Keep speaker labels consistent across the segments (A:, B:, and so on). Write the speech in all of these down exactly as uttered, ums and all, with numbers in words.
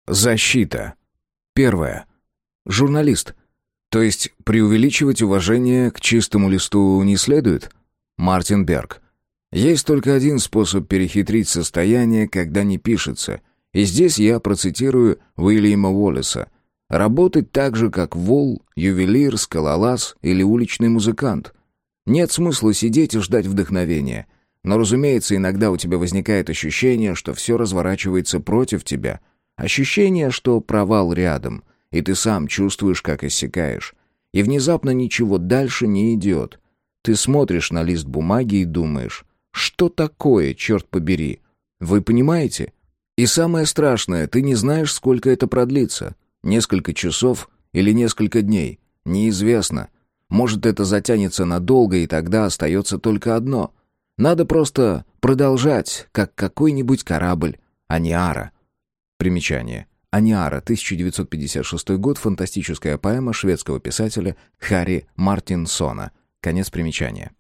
A: Защита. Первое. Журналист. То есть преувеличивать уважение к чистому листу не следует? Мартин Берг. Есть только один способ перехитрить состояние, когда не пишется. И здесь я процитирую Уильяма Уоллеса. Работать так же, как вол, ювелир, скалолаз или уличный музыкант. Нет смысла сидеть и ждать вдохновения. Но, разумеется, иногда у тебя возникает ощущение, что все разворачивается против тебя. Ощущение, что провал рядом, и ты сам чувствуешь, как иссякаешь. И внезапно ничего дальше не идет. Ты смотришь на лист бумаги и думаешь, что такое, черт побери? Вы понимаете? И самое страшное, ты не знаешь, сколько это продлится. Несколько часов или несколько дней. Неизвестно. Может, это затянется надолго, и тогда остается только одно. Надо просто продолжать, как какой-нибудь корабль Аниара. Примечание. Аниара, тысяча девятьсот пятьдесят шестой год, фантастическая поэма шведского писателя Харри Мартинсона. Конец примечания.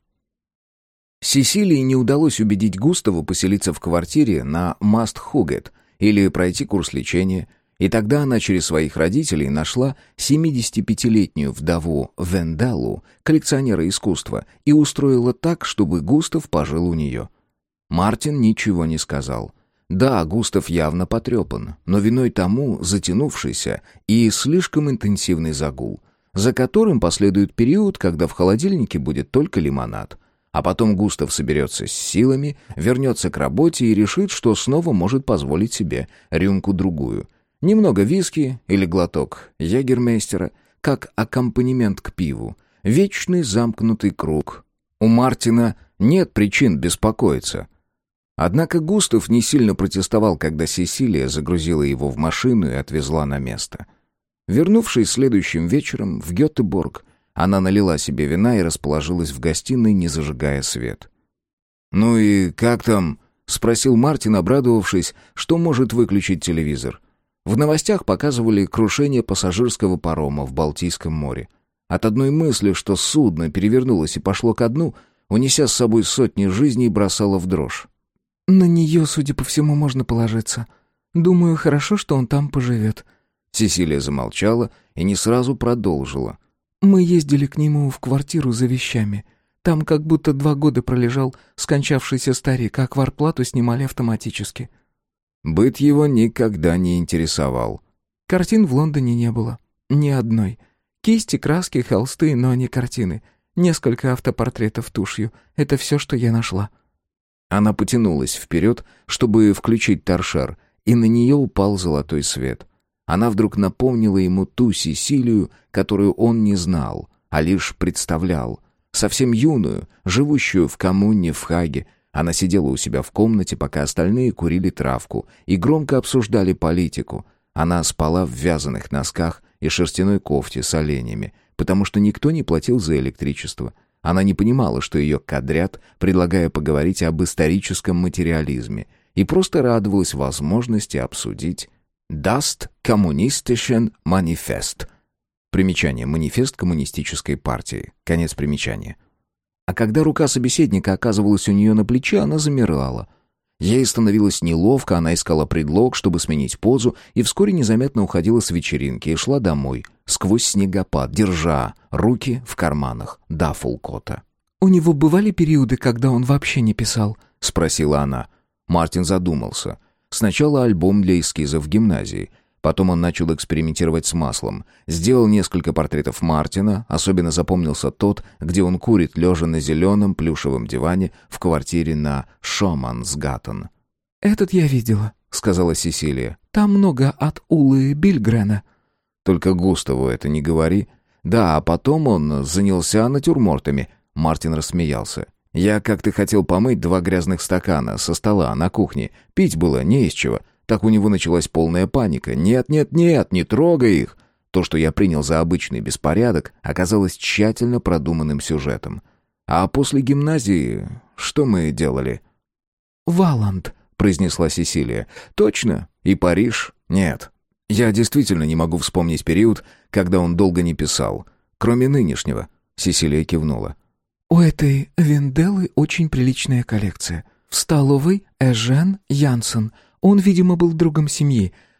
A: Сесилии не удалось убедить Густаву поселиться в квартире на Маст-Хугет или пройти курс лечения, и тогда она через своих родителей нашла семидесятипятилетнюю вдову Вендалу, коллекционера искусства, и устроила так, чтобы Густав пожил у нее. Мартин ничего не сказал. Да, Густав явно потрепан, но виной тому затянувшийся и слишком интенсивный загул, за которым последует период, когда в холодильнике будет только лимонад. А потом Густав соберется с силами, вернется к работе и решит, что снова может позволить себе рюмку-другую. Немного виски или глоток ягермейстера, как аккомпанемент к пиву. Вечный замкнутый круг. У Мартина нет причин беспокоиться. Однако Густав не сильно протестовал, когда Сесилия загрузила его в машину и отвезла на место. Вернувшись следующим вечером в Гётеборг, она налила себе вина и расположилась в гостиной, не зажигая свет. «Ну и как там?» — спросил Мартин, обрадовавшись, что может выключить телевизор. В новостях показывали крушение пассажирского парома в Балтийском море. От одной мысли, что судно перевернулось и пошло ко дну, унеся с собой сотни жизней, бросало в дрожь.
B: «На нее, судя по всему, можно положиться. Думаю, хорошо, что он там поживет».
A: Сесилия замолчала и не сразу продолжила.
B: «Мы ездили к нему в квартиру за вещами. Там как будто два года пролежал скончавшийся старик, а квартплату снимали автоматически».
A: Быт его никогда не интересовал.
B: «Картин в Лондоне не было. Ни одной. Кисти, краски, холсты, но не картины. Несколько автопортретов тушью. Это все, что я нашла».
A: Она потянулась вперед, чтобы включить торшер, и на нее упал золотой свет. Она вдруг напомнила ему ту Сесилию, которую он не знал, а лишь представлял. Совсем юную, живущую в коммуне в Хаге. Она сидела у себя в комнате, пока остальные курили травку и громко обсуждали политику. Она спала в вязаных носках и шерстяной кофте с оленями, потому что никто не платил за электричество. Она не понимала, что ее кадрят, предлагая поговорить об историческом материализме, и просто радовалась возможности обсудить «Das Kommunistischen Manifest». Примечание «Манифест коммунистической партии». Конец примечания. А когда рука собеседника оказывалась у нее на плече, она замирала. Ей становилось неловко, она искала предлог, чтобы сменить позу, и вскоре незаметно уходила с вечеринки и шла домой, сквозь снегопад, держа руки в карманах даффлкота.
B: «У него бывали периоды, когда он вообще не писал?»
A: — спросила она. Мартин задумался. Сначала альбом для эскизов в гимназии. Потом он начал экспериментировать с маслом. Сделал несколько портретов Мартина, особенно запомнился тот, где он курит, лежа на зеленом плюшевом диване в квартире на Шомансгаттен.
B: «Этот я видела», — сказала Сесилия. «Там много от Улы Бильгрена».
A: «Только Густаву это не говори». «Да, а потом он занялся натюрмортами». Мартин рассмеялся. «Я как-то хотел помыть два грязных стакана со стола на кухне. Пить было не из чего». Так у него началась полная паника. «Нет, нет, нет, не трогай их!» То, что я принял за обычный беспорядок, оказалось тщательно продуманным сюжетом. А после гимназии что мы делали?
B: «Валанд», — произнесла
A: Сесилия. «Точно? И Париж? Нет. Я действительно не могу вспомнить период, когда он долго не писал. Кроме нынешнего». Сесилия кивнула.
B: «У этой Венделы очень приличная коллекция. В столовой Эжен Янсен. Он, видимо, был другом семьи.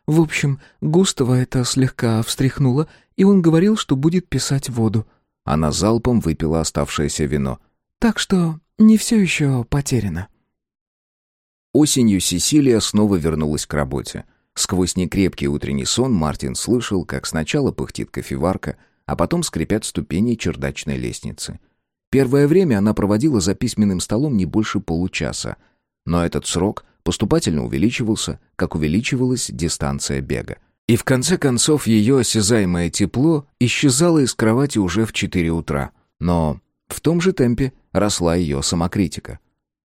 B: В общем, Густава это слегка встряхнуло, и он говорил, что будет писать воду.
A: Она залпом выпила оставшееся вино.
B: Так что не все еще потеряно.
A: Осенью Сесилия снова вернулась к работе. Сквозь некрепкий утренний сон Мартин слышал, как сначала пыхтит кофеварка, а потом скрипят ступени чердачной лестницы. Первое время она проводила за письменным столом не больше получаса, но этот срок поступательно увеличивался, как увеличивалась дистанция бега. И в конце концов ее осязаемое тепло исчезало из кровати уже в четыре утра. Но в том же темпе росла ее самокритика.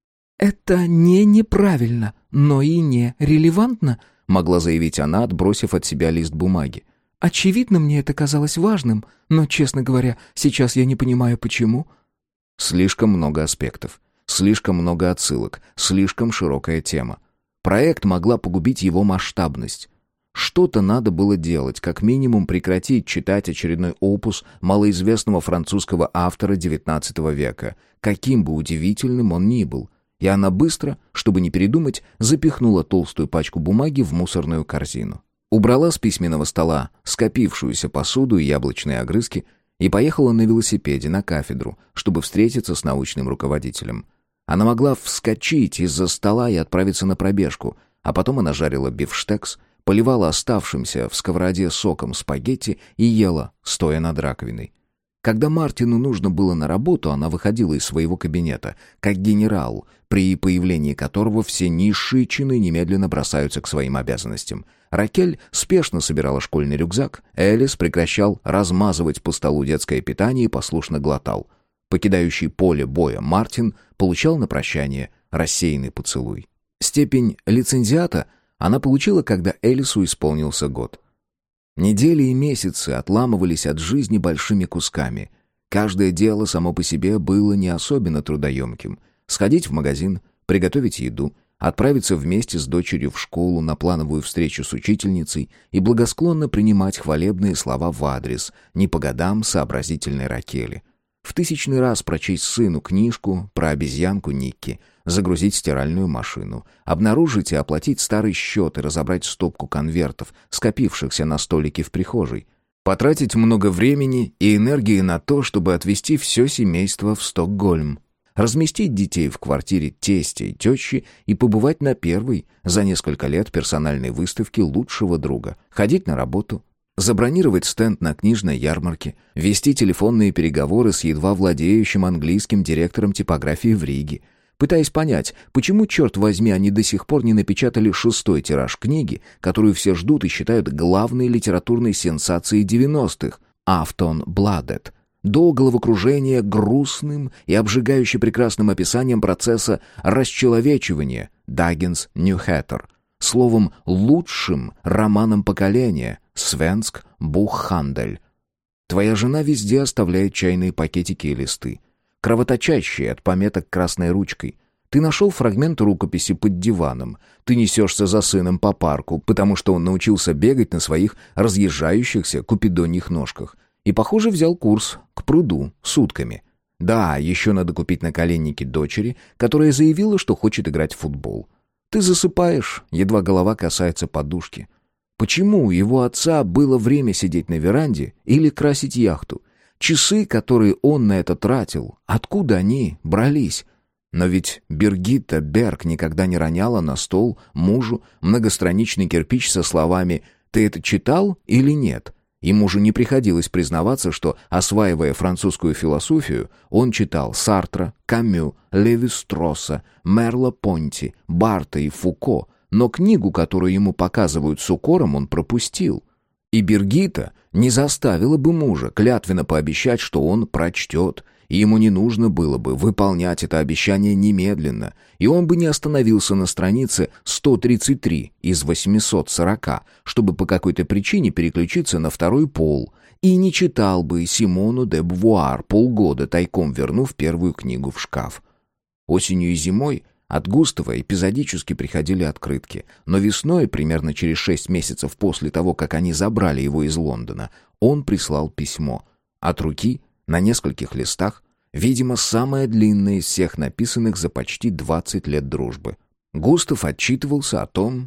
B: «Это не неправильно, но и не релевантно»,
A: могла заявить она, отбросив от себя лист бумаги.
B: «Очевидно, мне это казалось важным, но, честно говоря, сейчас я не понимаю, почему».
A: Слишком много аспектов, слишком много отсылок, слишком широкая тема. Проект могла погубить его масштабность. Что-то надо было делать, как минимум прекратить читать очередной опус малоизвестного французского автора девятнадцатого века, каким бы удивительным он ни был. И она быстро, чтобы не передумать, запихнула толстую пачку бумаги в мусорную корзину. Убрала с письменного стола скопившуюся посуду и яблочные огрызки и поехала на велосипеде на кафедру, чтобы встретиться с научным руководителем. Она могла вскочить из-за стола и отправиться на пробежку, а потом она жарила бифштекс, поливала оставшимся в сковороде соком спагетти и ела, стоя над раковиной. Когда Мартину нужно было на работу, она выходила из своего кабинета, как генерал, при появлении которого все низшие чины немедленно бросаются к своим обязанностям. Ракель спешно собирала школьный рюкзак, Элис прекращал размазывать по столу детское питание и послушно глотал. Покидающий поле боя Мартин получал на прощание рассеянный поцелуй. Степень лицензиата она получила, когда Элису исполнился год. Недели и месяцы отламывались от жизни большими кусками. Каждое дело само по себе было не особенно трудоемким. Сходить в магазин, приготовить еду, отправиться вместе с дочерью в школу на плановую встречу с учительницей и благосклонно принимать хвалебные слова в адрес, не по годам сообразительной Ракели. В тысячный раз прочесть сыну книжку про обезьянку Никки, загрузить стиральную машину, обнаружить и оплатить старый счет и разобрать стопку конвертов, скопившихся на столике в прихожей. Потратить много времени и энергии на то, чтобы отвезти все семейство в Стокгольм. Разместить детей в квартире тестя и тещи и побывать на первой за несколько лет персональной выставке лучшего друга. Ходить на работу. Забронировать стенд на книжной ярмарке, вести телефонные переговоры с едва владеющим английским директором типографии в Риге, пытаясь понять, почему, черт возьми, они до сих пор не напечатали шестой тираж книги, которую все ждут и считают главной литературной сенсацией девяностых «Афтон Бладет», до головокружения грустным и обжигающе прекрасным описанием процесса расчеловечивания «Даггинс Ньюхэттер», словом, лучшим романом поколения «Свенск Буххандель». Твоя жена везде оставляет чайные пакетики и листы, кровоточащие от пометок красной ручкой. Ты нашел фрагмент рукописи под диваном. Ты несешься за сыном по парку, потому что он научился бегать на своих разъезжающихся купидоньих ножках. И, похоже, взял курс к пруду сутками. Да, еще надо купить наколенники дочери, которая заявила, что хочет играть в футбол. Ты засыпаешь, едва голова касается подушки. Почему у его отца было время сидеть на веранде или красить яхту? Часы, которые он на это тратил, откуда они брались? Но ведь Биргитта Берг никогда не роняла на стол мужу многостраничный кирпич со словами «Ты это читал или нет?». Ему же не приходилось признаваться, что, осваивая французскую философию, он читал Сартра, Камю, Леви-Стросса, Мерла-Понти, Барта и Фуко, но книгу, которую ему показывают с укором, он пропустил. И Биргитта не заставила бы мужа клятвенно пообещать, что он прочтет, и ему не нужно было бы выполнять это обещание немедленно, и он бы не остановился на странице сто тридцать три из восьмисот сорока, чтобы по какой-то причине переключиться на второй пол, и не читал бы Симону де Бувуар полгода, тайком вернув первую книгу в шкаф. Осенью и зимой от Густава эпизодически приходили открытки, но весной, примерно через шесть месяцев после того, как они забрали его из Лондона, он прислал письмо. От руки, на нескольких листах, видимо, самое длинное из всех написанных за почти двадцать лет дружбы. Густав отчитывался о том,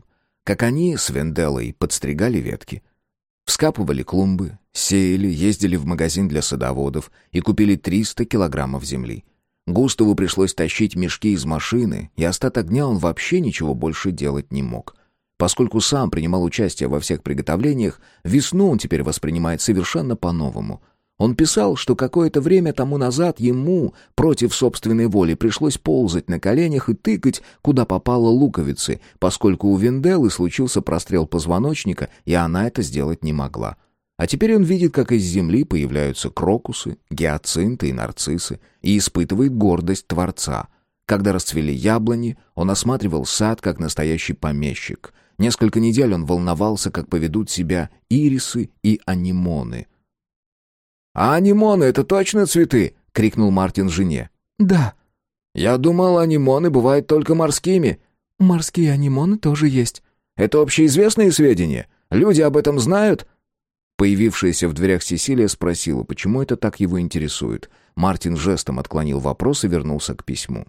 A: как они с Венделлой подстригали ветки. Вскапывали клумбы, сеяли, ездили в магазин для садоводов и купили триста килограммов земли. Густаву пришлось тащить мешки из машины, и остаток дня он вообще ничего больше делать не мог. Поскольку сам принимал участие во всех приготовлениях, весну он теперь воспринимает совершенно по-новому. Он писал, что какое-то время тому назад ему, против собственной воли, пришлось ползать на коленях и тыкать, куда попало луковицы, поскольку у Венделлы случился прострел позвоночника, и она это сделать не могла. А теперь он видит, как из земли появляются крокусы, гиацинты и нарциссы, и испытывает гордость Творца. Когда расцвели яблони, он осматривал сад, как настоящий помещик. Несколько недель он волновался, как поведут себя ирисы и анимоны. «А анимоны — это точно цветы?» — крикнул Мартин жене.
B: «Да».
A: «Я думал, анимоны бывают только морскими».
B: «Морские анимоны тоже есть».
A: «Это общеизвестные сведения? Люди об этом знают?» Появившаяся в дверях Сесилия спросила, почему это так его интересует. Мартин жестом отклонил вопрос и вернулся к письму.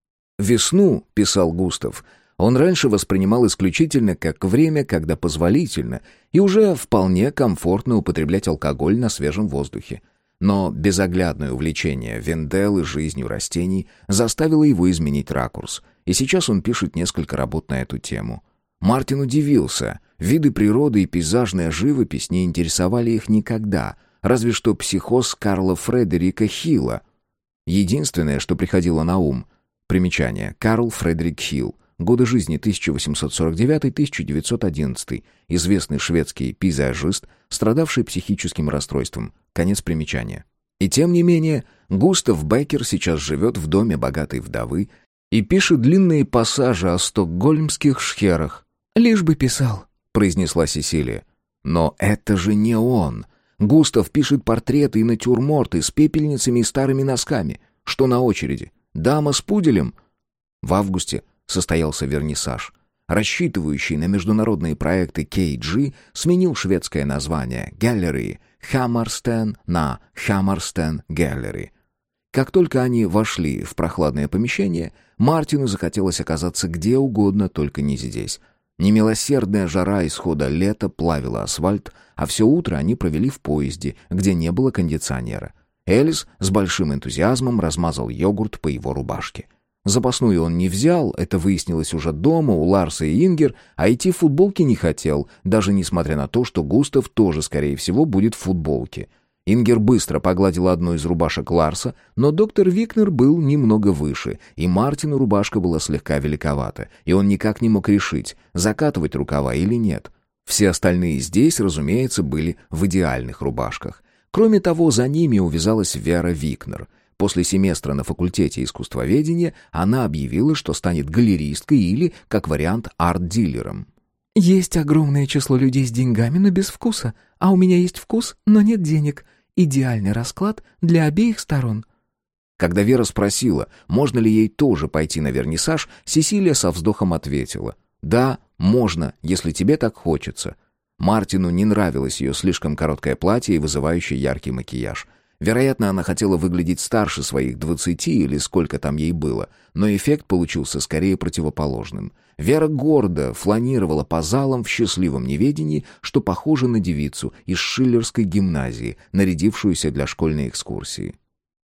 A: «Весну», — писал Густав, — он раньше воспринимал исключительно как время, когда позволительно и уже вполне комфортно употреблять алкоголь на свежем воздухе. Но безоглядное увлечение Венделлы жизнью растений заставило его изменить ракурс, и сейчас он пишет несколько работ на эту тему. Мартин удивился. Виды природы и пейзажная живопись не интересовали их никогда, разве что психоз Карла Фредерика Хилла. Единственное, что приходило на ум — примечание. Карл Фредерик Хилл. Годы жизни тысяча восемьсот сорок девятый — тысяча девятьсот одиннадцатый. Известный шведский пейзажист, страдавший психическим расстройством. Конец примечания. И тем не менее, Густав Беккер сейчас живет в доме богатой вдовы и пишет длинные пассажи о стокгольмских шхерах.
B: «Лишь бы писал»,
A: — произнесла Сесилия. «Но это же не он. Густав пишет портреты и натюрморты с пепельницами и старыми носками. Что на очереди? Дама с пуделем?» В августе состоялся вернисаж. Рассчитывающий на международные проекты кей джи сменил шведское название Gallery Hammarsten на Hammarsten Gallery. Как только они вошли в прохладное помещение, Мартину захотелось оказаться где угодно, только не здесь. Немилосердная жара исхода лета плавила асфальт, а все утро они провели в поезде, где не было кондиционера. Элис с большим энтузиазмом размазал йогурт по его рубашке. Запасную он не взял, это выяснилось уже дома у Ларса и Ингер, а идти в футболке не хотел, даже несмотря на то, что Густав тоже, скорее всего, будет в футболке. Ингер быстро погладила одну из рубашек Ларса, но доктор Викнер был немного выше, и Мартину рубашка была слегка великовата, и он никак не мог решить, закатывать рукава или нет. Все остальные здесь, разумеется, были в идеальных рубашках. Кроме того, за ними увязалась Вера Викнер. После семестра на факультете искусствоведения она объявила, что станет галеристкой или, как вариант, арт-дилером.
B: «Есть огромное число людей с деньгами, но без вкуса, а у меня есть вкус, но нет денег. Идеальный расклад для обеих сторон».
A: Когда Вера спросила, можно ли ей тоже пойти на вернисаж, Сесилия со вздохом ответила: «Да, можно, если тебе так хочется». Мартину не нравилось ее слишком короткое платье и вызывающий яркий макияж. Вероятно, она хотела выглядеть старше своих двадцати или сколько там ей было, но эффект получился скорее противоположным. Вера гордо фланировала по залам в счастливом неведении, что похоже на девицу из Шиллерской гимназии, нарядившуюся для школьной экскурсии.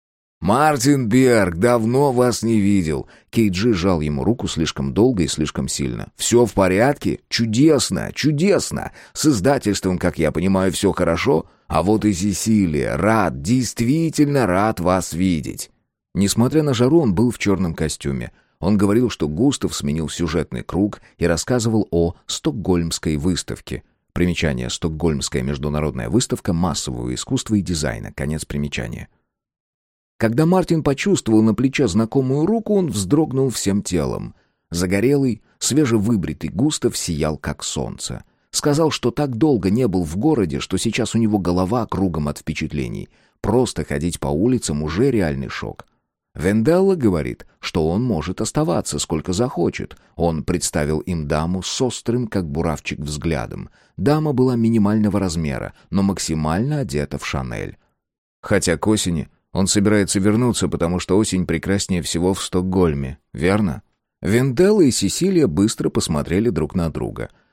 A: «Мартин Берг, давно вас не видел!» Кейджи жал ему руку слишком долго и слишком сильно. «Все в порядке? Чудесно, чудесно! С издательством, как я понимаю, все хорошо? А вот и Сесилия, рад, действительно рад вас видеть!» Несмотря на жару, он был в черном костюме. Он говорил, что Густав сменил сюжетный круг и рассказывал о Стокгольмской выставке. Примечание: Стокгольмская международная выставка массового искусства и дизайна. Конец примечания. Когда Мартин почувствовал на плече знакомую руку, он вздрогнул всем телом. Загорелый, свежевыбритый Густав сиял, как солнце. Сказал, что так долго не был в городе, что сейчас у него голова кругом от впечатлений. Просто ходить по улицам уже реальный шок. Венделла говорит, что он может оставаться сколько захочет. Он представил им даму с острым, как буравчик, взглядом. Дама была минимального размера, но максимально одета в Шанель. Хотя к осени он собирается вернуться, потому что осень прекраснее всего в Стокгольме, верно? Венделла и Сесилия быстро посмотрели друг на друга.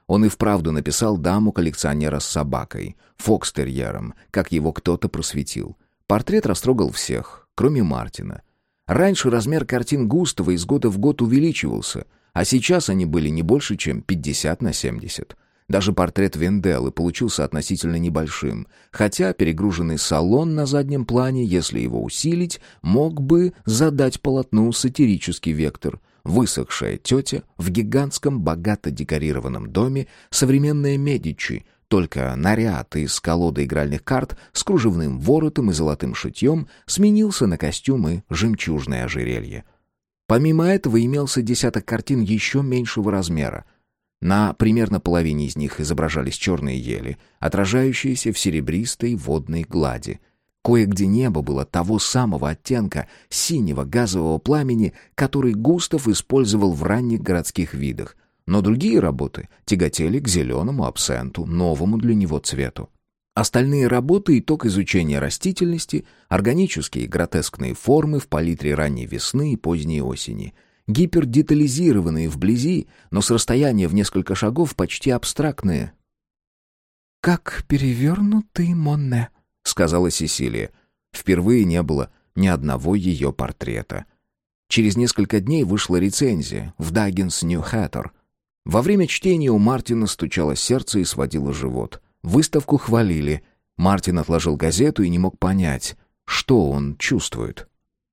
A: Он и вправду написал даму коллекционера с собакой, фокстерьером, как его кто-то просветил. Портрет растрогал всех, кроме Мартина. Раньше размер картин Густава из года в год увеличивался, а сейчас они были не больше, чем пятьдесят на семьдесят. Даже портрет Венделлы получился относительно небольшим, хотя перегруженный салон на заднем плане, если его усилить, мог бы задать полотну сатирический вектор. Высохшая тетя в гигантском богато декорированном доме, современная Медичи, только наряд из колоды игральных карт с кружевным воротом и золотым шитьем сменился на костюмы жемчужное ожерелье. Помимо этого имелся десяток картин еще меньшего размера. На примерно половине из них изображались черные ели, отражающиеся в серебристой водной глади. Кое-где небо было того самого оттенка синего газового пламени, который Густав использовал в ранних городских видах, но другие работы тяготели к зеленому абсенту, новому для него цвету. Остальные работы — итог изучения растительности, органические гротескные формы в палитре ранней весны и поздней осени — гипердетализированные вблизи, но с расстояния в несколько шагов почти абстрактные.
B: «Как перевернутый Моне», — сказала Сесилия.
A: Впервые не было ни одного ее портрета. Через несколько дней вышла рецензия в Dagens Nyheter. Во время чтения у Мартина стучало сердце и сводило живот. Выставку хвалили. Мартин отложил газету и не мог понять, что он чувствует.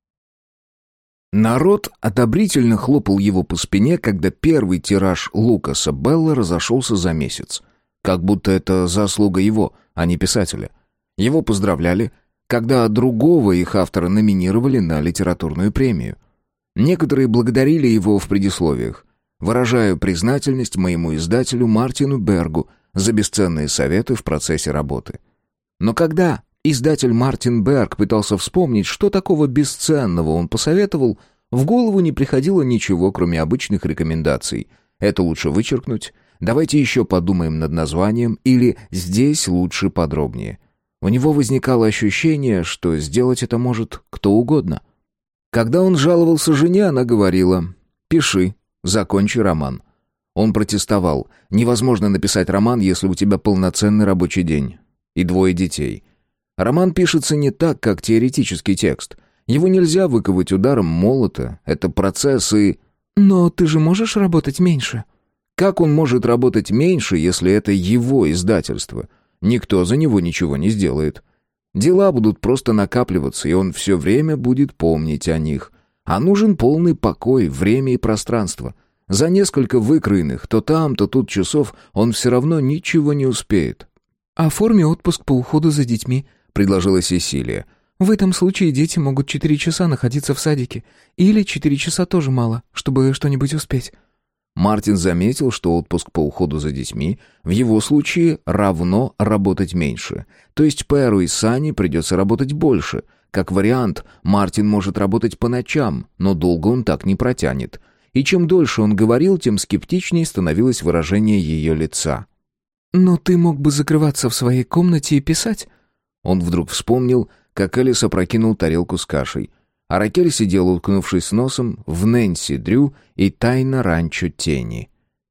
A: Народ одобрительно хлопал его по спине, когда первый тираж Лукаса Белла разошелся за месяц. Как будто это заслуга его, а не писателя. Его поздравляли, когда другого их автора номинировали на литературную премию. Некоторые благодарили его в предисловиях. «Выражаю признательность моему издателю Мартину Бергу за бесценные советы в процессе работы». Но когда издатель Мартин Берг пытался вспомнить, что такого бесценного он посоветовал, в голову не приходило ничего, кроме обычных рекомендаций. Это лучше вычеркнуть, давайте еще подумаем над названием, или здесь лучше подробнее. У него возникало ощущение, что сделать это может кто угодно. Когда он жаловался жене, она говорила: «Пиши, закончи роман». Он протестовал: «Невозможно написать роман, если у тебя полноценный рабочий день и двое детей». Роман пишется не так, как теоретический текст. Его нельзя выковать ударом молота. Это процесс и...
B: «Но ты же можешь работать меньше».
A: Как он может работать меньше, если это его издательство? Никто за него ничего не сделает. Дела будут просто накапливаться, и он все время будет помнить о них. А нужен полный покой, время и пространство. За несколько выкроенных то там, то тут часов он все равно ничего не успеет.
B: «Оформи отпуск по уходу за детьми», — предложила Сесилия. «В этом случае дети могут четыре часа находиться в садике. Или четыре часа тоже мало, чтобы что-нибудь успеть».
A: Мартин заметил, что отпуск по уходу за детьми в его случае равно работать меньше. То есть Перу и Сане придется работать больше. Как вариант, Мартин может работать по ночам, но долго он так не протянет. И чем дольше он говорил, тем скептичнее становилось выражение ее лица.
B: «Но ты мог бы закрываться в своей комнате и писать».
A: Он вдруг вспомнил, как Элис опрокинул тарелку с кашей, а Ракель сидела, уткнувшись носом в Нэнси Дрю и тайна ранчо Тени.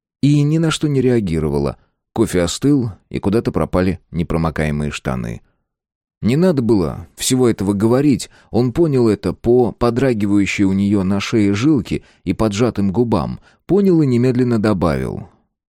A: И ни на что не реагировала. Кофе остыл, и куда-то пропали непромокаемые штаны. Не надо было всего этого говорить, он понял это по подрагивающей у нее на шее жилке и поджатым губам, понял и немедленно добавил: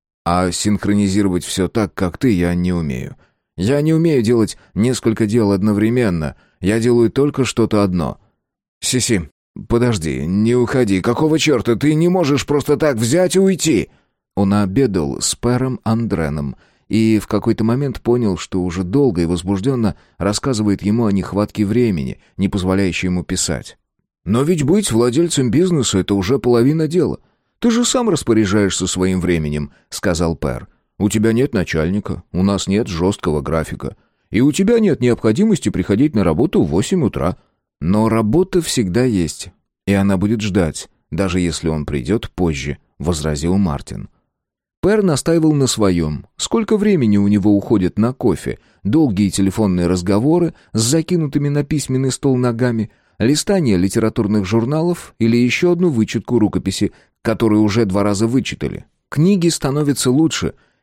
A: «А синхронизировать все так, как ты, я не умею. Я не умею делать несколько дел одновременно, я делаю только что-то одно». «Сиси, подожди, не уходи, какого черта, ты не можешь просто так взять и уйти?» Он обедал с Пером Андреном и в какой-то момент понял, что уже долго и возбужденно рассказывает ему о нехватке времени, не позволяющей ему писать. «Но ведь быть владельцем бизнеса — это уже половина дела. Ты же сам распоряжаешься своим временем», — сказал Пер. «У тебя нет начальника, у нас нет жесткого графика, и у тебя нет необходимости приходить на работу в восемь утра. Но работа всегда есть, и она будет ждать, даже если он придет позже», — возразил Мартин. Пер настаивал на своем. Сколько времени у него уходит на кофе, долгие телефонные разговоры с закинутыми на письменный стол ногами, листание литературных журналов или еще одну вычетку рукописи, которую уже два раза вычитали. Книги становятся лучше,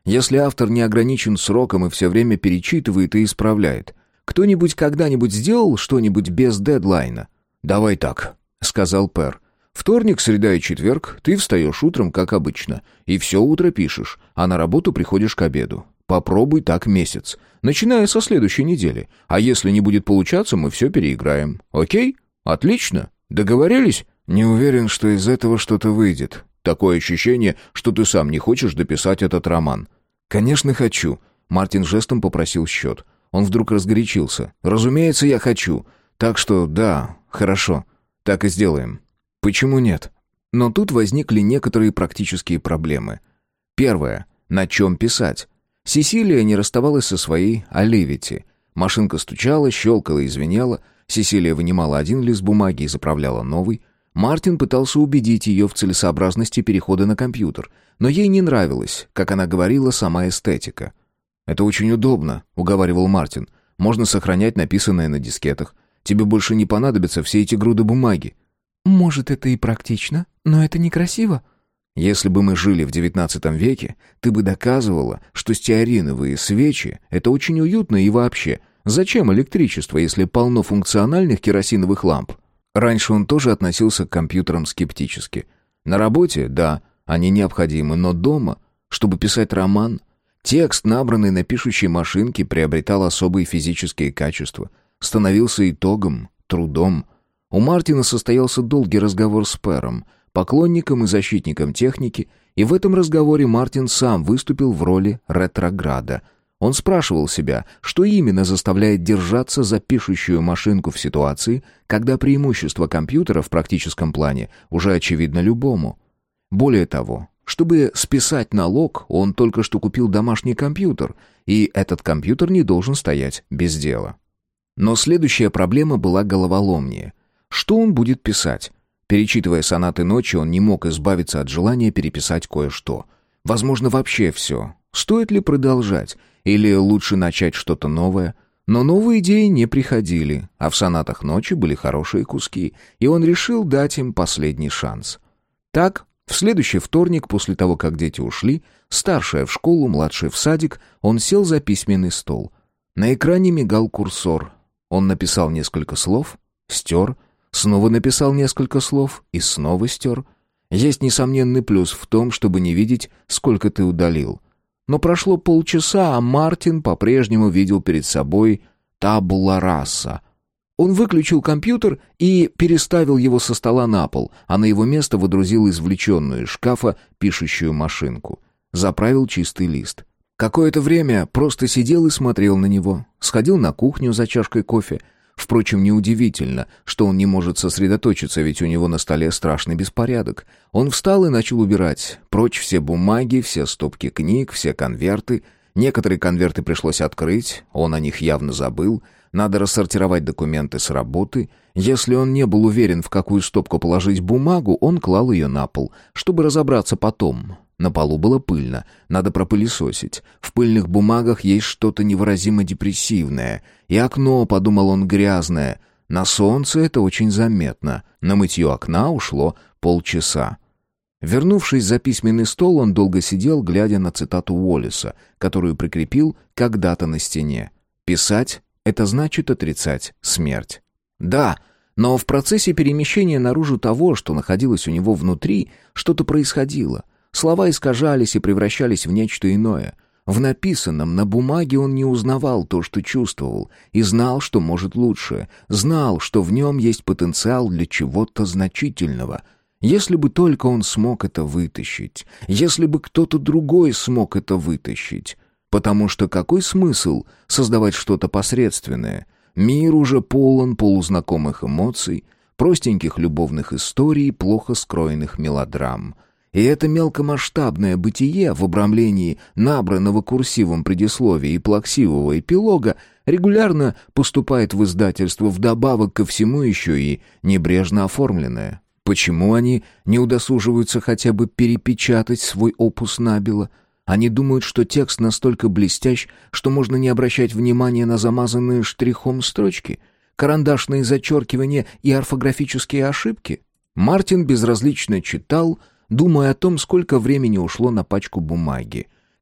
A: Если автор не ограничен сроком и все время перечитывает и исправляет. Кто-нибудь когда-нибудь сделал что-нибудь без дедлайна? «Давай так», — сказал Пэр. «Вторник, среда и четверг ты встаешь утром, как обычно, и все утро пишешь, а на работу приходишь к обеду. Попробуй так месяц, начиная со следующей недели. А если не будет получаться, мы все переиграем. Окей? Отлично. Договорились?» «Не уверен, что из этого что-то выйдет. Такое ощущение, что ты сам не хочешь дописать этот роман». «Конечно, хочу». Мартин жестом попросил счет. Он вдруг разгорячился. «Разумеется, я хочу. Так что, да, хорошо. Так и сделаем». «Почему нет?» Но тут возникли некоторые практические проблемы. Первое. На чем писать? Сесилия не расставалась со своей Оливити. Машинка стучала, щелкала и звенела. Сесилия вынимала один лист бумаги и заправляла новый. Мартин пытался убедить ее в целесообразности перехода на компьютер, но ей не нравилось, как она говорила, сама эстетика. «Это очень удобно», — уговаривал Мартин. «Можно сохранять написанное на дискетах. Тебе больше не понадобятся все эти груды бумаги».
B: «Может, это и практично, но это некрасиво».
A: «Если бы мы жили в девятнадцатом веке, ты бы доказывала, что стеариновые свечи — это очень уютно и вообще. Зачем электричество, если полно функциональных керосиновых ламп?» Раньше он тоже относился к компьютерам скептически. На работе, да, они необходимы, но дома, чтобы писать роман, текст, набранный на пишущей машинке, приобретал особые физические качества, становился итогом, трудом. У Мартина состоялся долгий разговор с Пэром, поклонником и защитником техники, и в этом разговоре Мартин сам выступил в роли ретрограда. Он спрашивал себя, что именно заставляет держаться за пишущую машинку в ситуации, когда преимущество компьютера в практическом плане уже очевидно любому. Более того, чтобы списать налог, он только что купил домашний компьютер, и этот компьютер не должен стоять без дела. Но следующая проблема была головоломнее. Что он будет писать? Перечитывая сонаты ночи, он не мог избавиться от желания переписать кое-что. Возможно, вообще все. Стоит ли продолжать? Или лучше начать что-то новое? Но новые идеи не приходили, а в сонатах ночи были хорошие куски, и он решил дать им последний шанс. Так, в следующий вторник, после того, как дети ушли, старшая в школу, младшая в садик, он сел за письменный стол. На экране мигал курсор. Он написал несколько слов, стер, снова написал несколько слов и снова стер. Есть несомненный плюс в том, чтобы не видеть, сколько ты удалил. Но прошло полчаса, а Мартин по-прежнему видел перед собой табула раса. Он выключил компьютер и переставил его со стола на пол, а на его место водрузил извлеченную из шкафа пишущую машинку. Заправил чистый лист. Какое-то время просто сидел и смотрел на него. Сходил на кухню за чашкой кофе. Впрочем, неудивительно, что он не может сосредоточиться, ведь у него на столе страшный беспорядок. Он встал и начал убирать прочь все бумаги, все стопки книг, все конверты. Некоторые конверты пришлось открыть, он о них явно забыл. Надо рассортировать документы с работы. Если он не был уверен, в какую стопку положить бумагу, он клал ее на пол, чтобы разобраться потом. На полу было пыльно, надо пропылесосить. В пыльных бумагах есть что-то невыразимо депрессивное. И окно, подумал он, грязное. На солнце это очень заметно. На мытье окна ушло полчаса. Вернувшись за письменный стол, он долго сидел, глядя на цитату Уоллеса, которую прикрепил когда-то на стене. «Писать — это значит отрицать смерть». Да, но в процессе перемещения наружу того, что находилось у него внутри, что-то происходило. Слова искажались и превращались в нечто иное. В написанном на бумаге он не узнавал то, что чувствовал, и знал, что может лучше, знал, что в нем есть потенциал для чего-то значительного. Если бы только он смог это вытащить, если бы кто-то другой смог это вытащить. Потому что какой смысл создавать что-то посредственное? Мир уже полон полузнакомых эмоций, простеньких любовных историй, плохо скроенных мелодрам. И это мелкомасштабное бытие в обрамлении набранного курсивом предисловия и плаксивого эпилога регулярно поступает в издательство вдобавок ко всему еще и небрежно оформленное. Почему они не удосуживаются хотя бы перепечатать свой опус набело? Они думают, что текст настолько блестящ, что можно не обращать внимания на замазанные штрихом строчки, карандашные зачеркивания и орфографические ошибки. Мартин безразлично читал, думая о том, сколько времени ушло на пачку бумаги.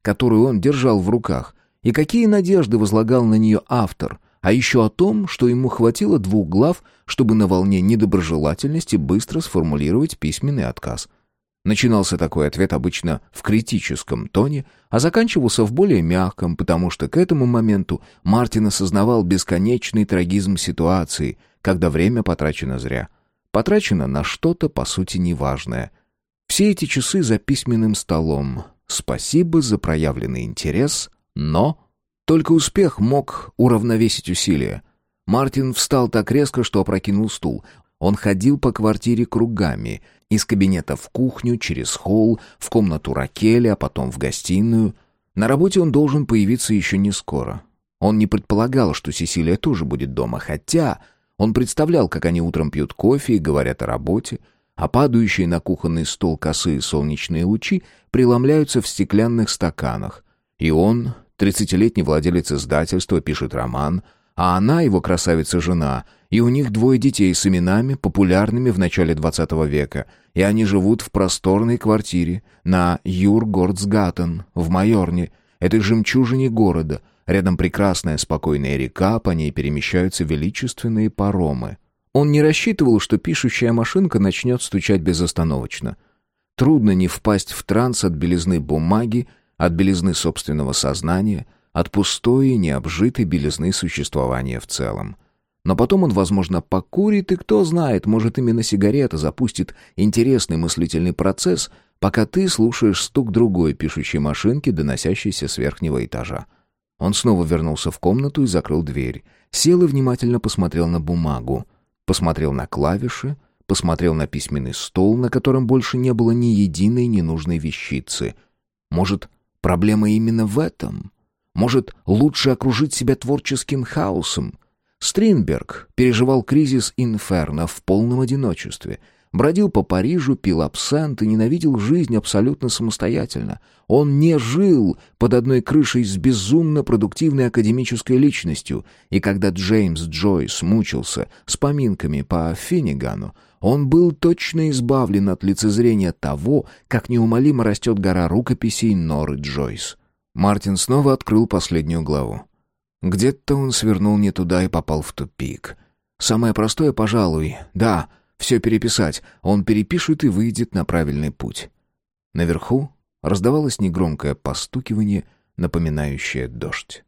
A: которую он держал в руках, и какие надежды возлагал на нее автор, а еще о том, что ему хватило двух глав, чтобы на волне недоброжелательности быстро сформулировать письменный отказ. Начинался такой ответ обычно в критическом тоне, а заканчивался в более мягком, потому что к этому моменту Мартин осознавал бесконечный трагизм ситуации, когда время потрачено зря. Потрачено на что-то, по сути, неважное. Все эти часы за письменным столом. Спасибо за проявленный интерес, но... Только успех мог уравновесить усилия. Мартин встал так резко, что опрокинул стул. Он ходил по квартире кругами, из кабинета в кухню, через холл, в комнату Ракели, а потом в гостиную. На работе он должен появиться еще не скоро. Он не предполагал, что Сесилия тоже будет дома, хотя он представлял, как они утром пьют кофе и говорят о работе, а падающие на кухонный стол косые солнечные лучи преломляются в стеклянных стаканах. И он, тридцатилетний владелец издательства, пишет роман, а она его красавица-жена, и у них двое детей с именами, популярными в начале двадцатого века, и они живут в просторной квартире на Юргордсгаттен, в Майорне, этой жемчужине города. Рядом прекрасная спокойная река, по ней перемещаются величественные паромы. Он не рассчитывал, что пишущая машинка начнет стучать безостановочно. Трудно не впасть в транс от белизны бумаги, от белизны собственного сознания, от пустой и необжитой белизны существования в целом. Но потом он, возможно, покурит, и кто знает, может, именно сигарета запустит интересный мыслительный процесс, пока ты слушаешь стук другой пишущей машинки, доносящейся с верхнего этажа. Он снова вернулся в комнату и закрыл дверь. Сел и внимательно посмотрел на бумагу. Посмотрел на клавиши, посмотрел на письменный стол, на котором больше не было ни единой ненужной вещицы. Может, проблема именно в этом? Может, лучше окружить себя творческим хаосом? Стринберг переживал кризис инферно в полном одиночестве. Бродил по Парижу, пил абсент и ненавидел жизнь абсолютно самостоятельно. Он не жил под одной крышей с безумно продуктивной академической личностью, и когда Джеймс Джойс мучился с поминками по Финнигану, он был точно избавлен от лицезрения того, как неумолимо растет гора рукописей Норы Джойс. Мартин снова открыл последнюю главу. Где-то он свернул не туда и попал в тупик. Самое простое, пожалуй, да, все переписать. Он перепишет и выйдет на правильный путь. Наверху раздавалось негромкое постукивание, напоминающее дождь.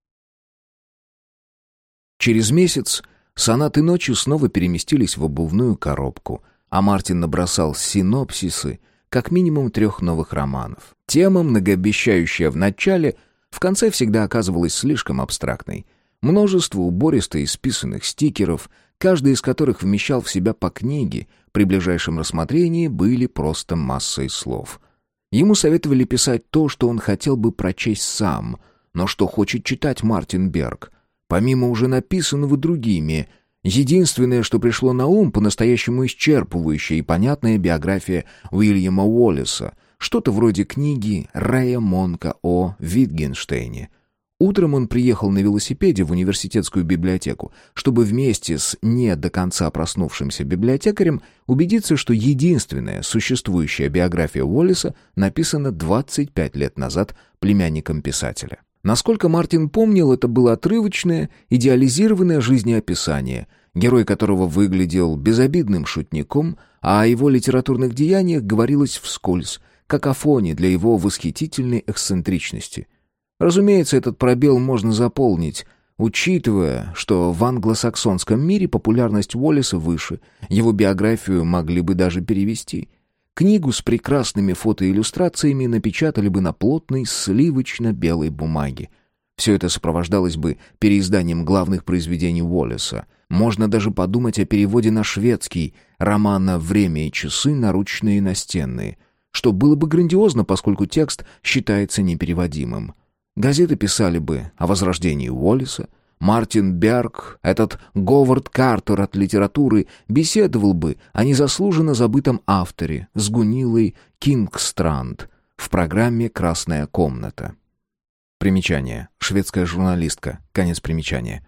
A: Через месяц сонаты ночи снова переместились в обувную коробку, а Мартин набросал синопсисы как минимум трех новых романов. Тема, многообещающая в начале, в конце всегда оказывалась слишком абстрактной. Множество убористо исписанных стикеров, каждый из которых вмещал в себя по книге, при ближайшем рассмотрении были просто массой слов. Ему советовали писать то, что он хотел бы прочесть сам, но что хочет читать Мартин Берг. Помимо уже написанного другими, единственное, что пришло на ум, по-настоящему исчерпывающая и понятная биография Уильяма Уоллеса, что-то вроде книги Рэя Монка о Витгенштейне. Утром он приехал на велосипеде в университетскую библиотеку, чтобы вместе с не до конца проснувшимся библиотекарем убедиться, что единственная существующая биография Уоллеса написана двадцать пять лет назад племянником писателя. Насколько Мартин помнил, это было отрывочное, идеализированное жизнеописание, герой которого выглядел безобидным шутником, а о его литературных деяниях говорилось вскользь, как о фоне для его восхитительной эксцентричности. Разумеется, этот пробел можно заполнить, учитывая, что в англосаксонском мире популярность Уоллеса выше, его биографию могли бы даже перевести. Книгу с прекрасными фотоиллюстрациями напечатали бы на плотной сливочно-белой бумаге. Все это сопровождалось бы переизданием главных произведений Уоллеса. Можно даже подумать о переводе на шведский романа «Время и часы. Наручные и настенные», что было бы грандиозно, поскольку текст считается непереводимым. Газеты писали бы о возрождении Уоллеса, Мартин Берг, этот Говард Картер от литературы, беседовал бы о незаслуженно забытом авторе с Гуниллой Кингстранд в программе «Красная комната». Примечание. Шведская журналистка. Конец примечания.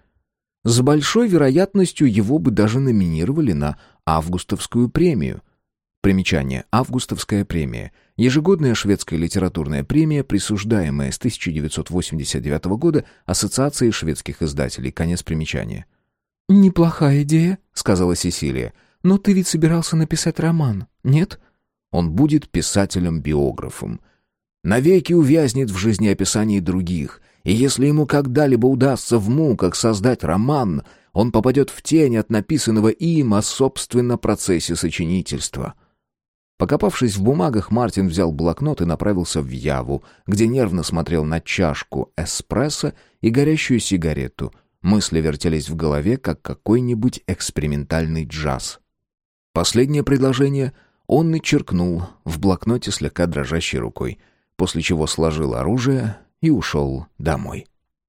A: С большой вероятностью его бы даже номинировали на Августовскую премию. Примечание. Августовская премия. Ежегодная шведская литературная премия, присуждаемая с тысяча девятьсот восемьдесят девятого года Ассоциацией шведских издателей. Конец примечания.
B: «Неплохая идея», — сказала Сесилия. «Но ты ведь собирался написать роман, нет?»
A: Он будет писателем-биографом. Навеки увязнет в жизнеописании других, и если ему когда-либо удастся в муках создать роман, он попадет в тень от написанного им о собственном процессе сочинительства. Покопавшись в бумагах, Мартин взял блокнот и направился в Яву, где нервно смотрел на чашку эспрессо и горящую сигарету. Мысли вертелись в голове, как какой-нибудь экспериментальный джаз. Последнее предложение он и черкнул в блокноте слегка дрожащей рукой, после чего сложил оружие и ушел домой.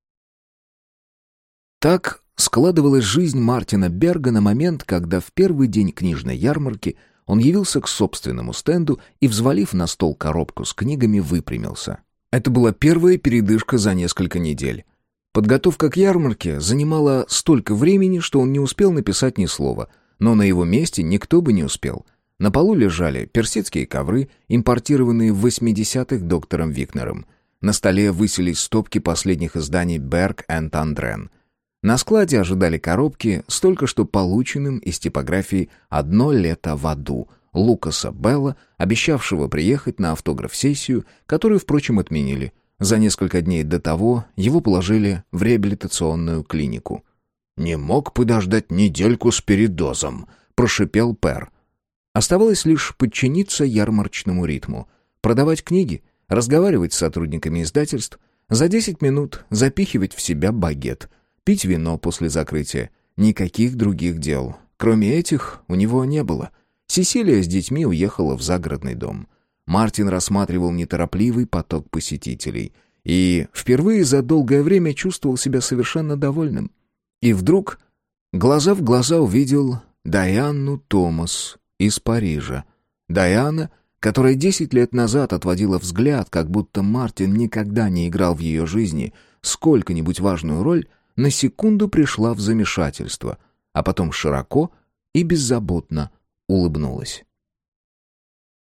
A: Так складывалась жизнь Мартина Берга на момент, когда в первый день книжной ярмарки он явился к собственному стенду и, взвалив на стол коробку с книгами, выпрямился. Это была первая передышка за несколько недель. Подготовка к ярмарке занимала столько времени, что он не успел написать ни слова, но на его месте никто бы не успел. На полу лежали персидские ковры, импортированные в восьмидесятых доктором Викнером. На столе высились стопки последних изданий «Берг энд Андрен». На складе ожидали коробки с только что полученным из типографии «Одно лето в аду» Лукаса Белла, обещавшего приехать на автограф-сессию, которую, впрочем, отменили. За несколько дней до того его положили в реабилитационную клинику. «Не мог подождать недельку с передозом», — прошипел Пер. Оставалось лишь подчиниться ярмарочному ритму, продавать книги, разговаривать с сотрудниками издательств, за десять минут запихивать в себя багет, пить вино после закрытия. Никаких других дел. Кроме этих у него не было. Сесилия с детьми уехала в загородный дом. Мартин рассматривал неторопливый поток посетителей и впервые за долгое время чувствовал себя совершенно довольным. И вдруг глаза в глаза увидел Дайанну Томас из Парижа. Дайана, которая десять лет назад отводила взгляд, как будто Мартин никогда не играл в ее жизни сколько-нибудь важную роль, на секунду пришла в замешательство, а потом широко и беззаботно улыбнулась.